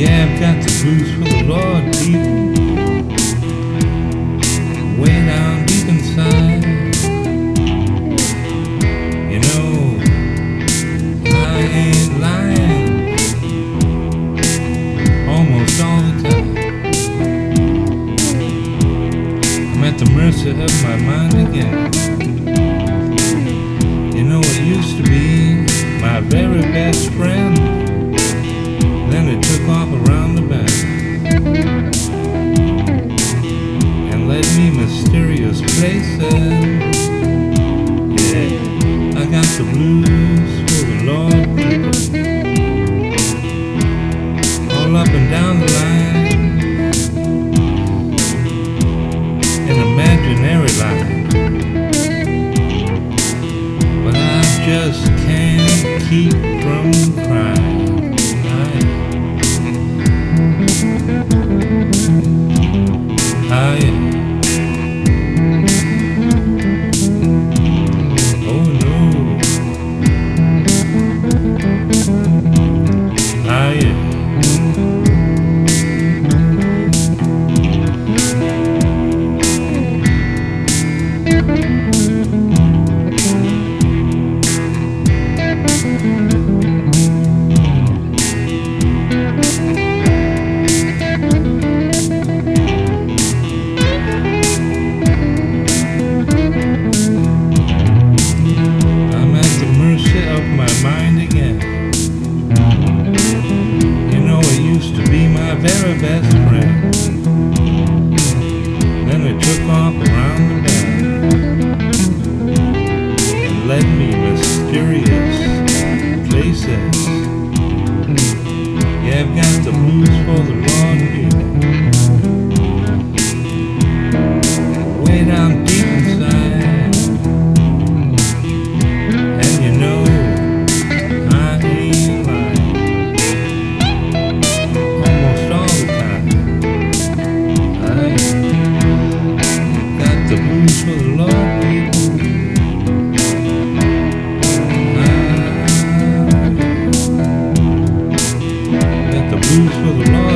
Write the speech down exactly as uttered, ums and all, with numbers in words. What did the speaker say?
Yeah, I've got the blues for the Lord, people. Way down deep inside. You know, I ain't lying. Almost all the time. I'm at the mercy of my mind again. You know, it used to be my very best friend. Then it took off around the bend and led me mysterious places. Yeah, I got the blues for the Lord, people. All up and down the line, an imaginary line. But I just can't keep from crying. Ah, yeah. Oh no. Ah, yeah. Very best friend. Then it took off around the bend and led me mysterious places. Yeah, I've got the blues for the Lord, people. Way down deep inside. And you know, I ain't lying. The blues for the Lord, people. Ah, got the blues for the Lord.